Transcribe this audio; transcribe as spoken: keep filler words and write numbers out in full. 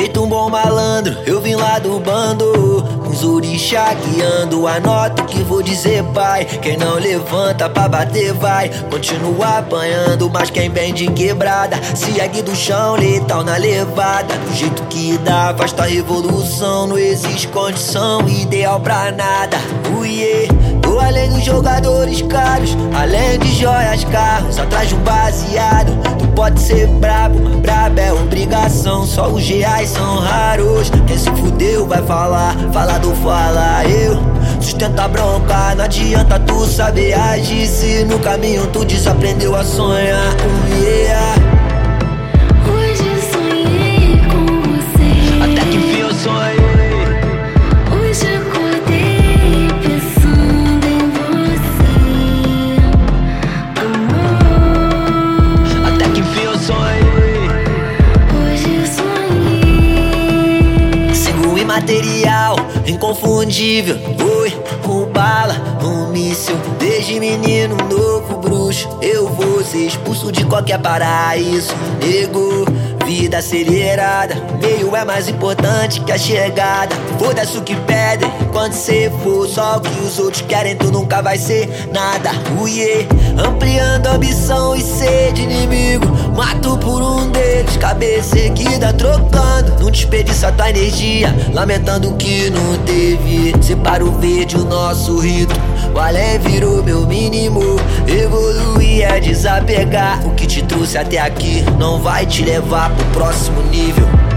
feito um bom malandro, eu vim lá do bando, com os orixá guiando. Anota o que vou dizer, pai. Quem não levanta pra bater vai continua apanhando, mas quem vem de quebrada segue do chão, letal na levada. Do jeito que dá, faz tua revolução. Não existe condição ideal pra nada. Uiê, tô além dos jogadores caros, além de joias, carros, atrás de um baseado. Tu pode ser brabo, mas brabo é obrigação. Só os reais são raros. Quem se fudeu vai falar, fala do fala eu. Sustenta a bronca, não adianta tu saber agir se no caminho tu desaprendeu a sonhar. Uh, yeah. Hoje sonhei com você, Até que enfim eu sonhei. hoje acordei pensando em você, amor. Até que enfim eu sonhei. Hoje sonhei. Sigo imaterial, inconfundível. Oi, um bala, um míssil. Desde menino, um novo bruxo. Eu vou ser expulso de qualquer paraíso. Nego, vida acelerada. Meio é mais importante que a chegada. Foda-se o que pedem. Quando cê for só o que os outros querem, tu nunca vai ser nada. Uiê, ampliando ambição e sede inimigo. Mato por um deles, cabeça erguida, trocando. Não desperdiça tua energia, lamentando o que não teve. Separa o verde, o nosso rito. O além virou meu mínimo. Evoluir é desapegar. O que te trouxe até aqui não vai te levar pro próximo nível.